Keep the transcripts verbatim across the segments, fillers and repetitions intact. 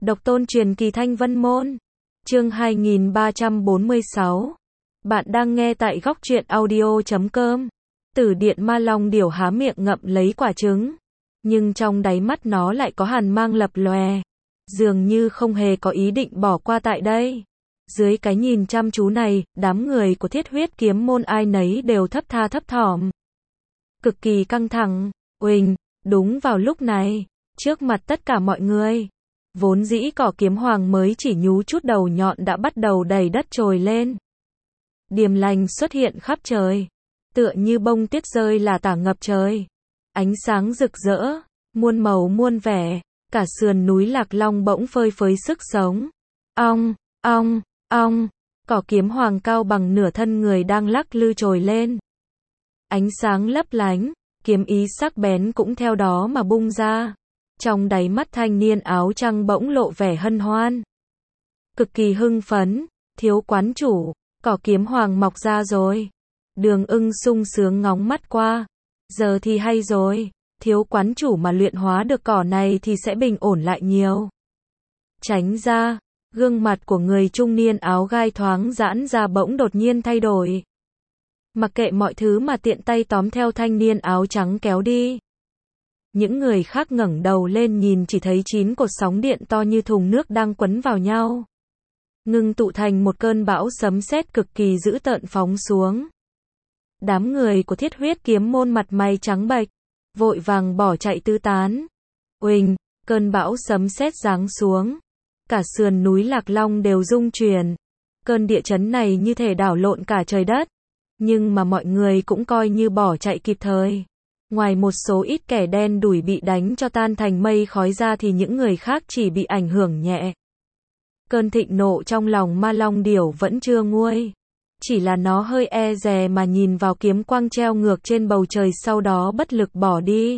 Độc tôn truyền kỳ Thanh Vân Môn. Chương hai nghìn ba trăm bốn mươi sáu. Bạn đang nghe tại góc truyện audio chấm com. Tử điện ma long điểu há miệng ngậm lấy quả trứng, nhưng trong đáy mắt nó lại có hàn mang lập lòe, dường như không hề có ý định bỏ qua tại đây. Dưới cái nhìn chăm chú này, đám người của Thiết Huyết Kiếm Môn ai nấy đều thấp tha thấp thỏm, cực kỳ căng thẳng. Uỳnh, đúng vào lúc này, trước mặt tất cả mọi người, vốn dĩ cỏ kiếm hoàng mới chỉ nhú chút đầu nhọn đã bắt đầu đầy đất trồi lên. Điềm lành xuất hiện khắp trời, tựa như bông tuyết rơi là tả ngập trời. Ánh sáng rực rỡ, muôn màu muôn vẻ, cả sườn núi Lạc Long bỗng phơi phới sức sống. Ong, ong, ong, cỏ kiếm hoàng cao bằng nửa thân người đang lắc lư trồi lên. Ánh sáng lấp lánh, kiếm ý sắc bén cũng theo đó mà bung ra. Trong đáy mắt thanh niên áo trắng bỗng lộ vẻ hân hoan, cực kỳ hưng phấn. Thiếu quán chủ, cỏ kiếm hoàng mọc ra rồi. Đường Ưng sung sướng ngóng mắt qua. Giờ thì hay rồi, thiếu quán chủ mà luyện hóa được cỏ này thì sẽ bình ổn lại nhiều. Tránh ra, gương mặt của người trung niên áo gai thoáng giãn ra bỗng đột nhiên thay đổi. Mặc kệ mọi thứ mà tiện tay tóm theo thanh niên áo trắng kéo đi. Những người khác ngẩng đầu lên nhìn chỉ thấy chín cột sóng điện to như thùng nước đang quấn vào nhau, ngưng tụ thành một cơn bão sấm sét cực kỳ dữ tợn phóng xuống. Đám người của Thiết Huyết Kiếm Môn mặt mày trắng bệch, vội vàng bỏ chạy tứ tán. Uỳnh, cơn bão sấm sét giáng xuống, cả sườn núi Lạc Long đều rung chuyển. Cơn địa chấn này như thể đảo lộn cả trời đất, nhưng mà mọi người cũng coi như bỏ chạy kịp thời. Ngoài một số ít kẻ đen đủi bị đánh cho tan thành mây khói ra thì những người khác chỉ bị ảnh hưởng nhẹ. Cơn thịnh nộ trong lòng ma long điểu vẫn chưa nguôi, chỉ là nó hơi e dè mà nhìn vào kiếm quang treo ngược trên bầu trời, sau đó bất lực bỏ đi.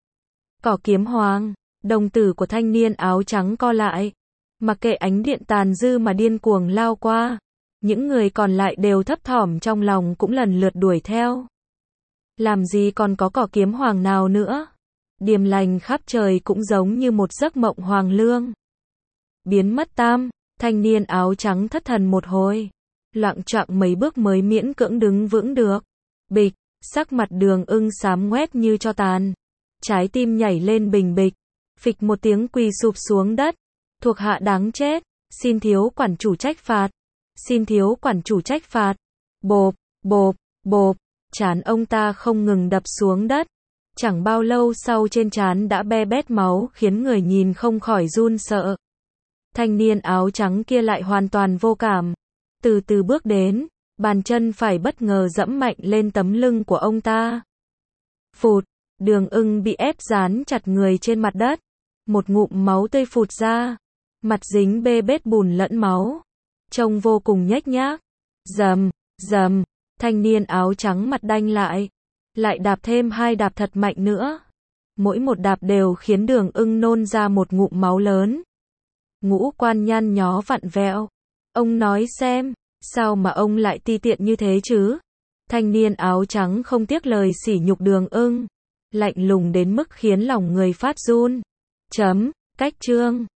Cỏ kiếm hoàng, đồng tử của thanh niên áo trắng co lại, mặc kệ ánh điện tàn dư mà điên cuồng lao qua. Những người còn lại đều thấp thỏm trong lòng cũng lần lượt đuổi theo. Làm gì còn có cỏ kiếm hoàng nào nữa. Điềm lành khắp trời cũng giống như một giấc mộng hoàng lương, biến mất tam. Thanh niên áo trắng thất thần một hồi, loạng choạng mấy bước mới miễn cưỡng đứng vững được. Bịch, sắc mặt Đường Ưng xám ngoét như tro tàn, trái tim nhảy lên bình bịch, phịch một tiếng quỳ sụp xuống đất. Thuộc hạ đáng chết, xin thiếu quản chủ trách phạt, xin thiếu quản chủ trách phạt. Bộp, bộp, bộp, trán ông ta không ngừng đập xuống đất. Chẳng bao lâu sau trên trán đã be bét máu khiến người nhìn không khỏi run sợ. Thanh niên áo trắng kia lại hoàn toàn vô cảm, từ từ bước đến, bàn chân phải bất ngờ dẫm mạnh lên tấm lưng của ông ta. Phụt, Đường Ưng bị ép dán chặt người trên mặt đất, một ngụm máu tươi phụt ra, mặt dính bê bết bùn lẫn máu, trông vô cùng nhếch nhác. Rầm, rầm, thanh niên áo trắng mặt đanh lại, lại đạp thêm hai đạp thật mạnh nữa. Mỗi một đạp đều khiến Đường Ưng nôn ra một ngụm máu lớn. Ngũ quan nhăn nhó vặn vẹo. Ông nói xem, sao mà ông lại ti tiện như thế chứ? Thanh niên áo trắng không tiếc lời sỉ nhục Đường Ưng, lạnh lùng đến mức khiến lòng người phát run. Chấm, cách chương.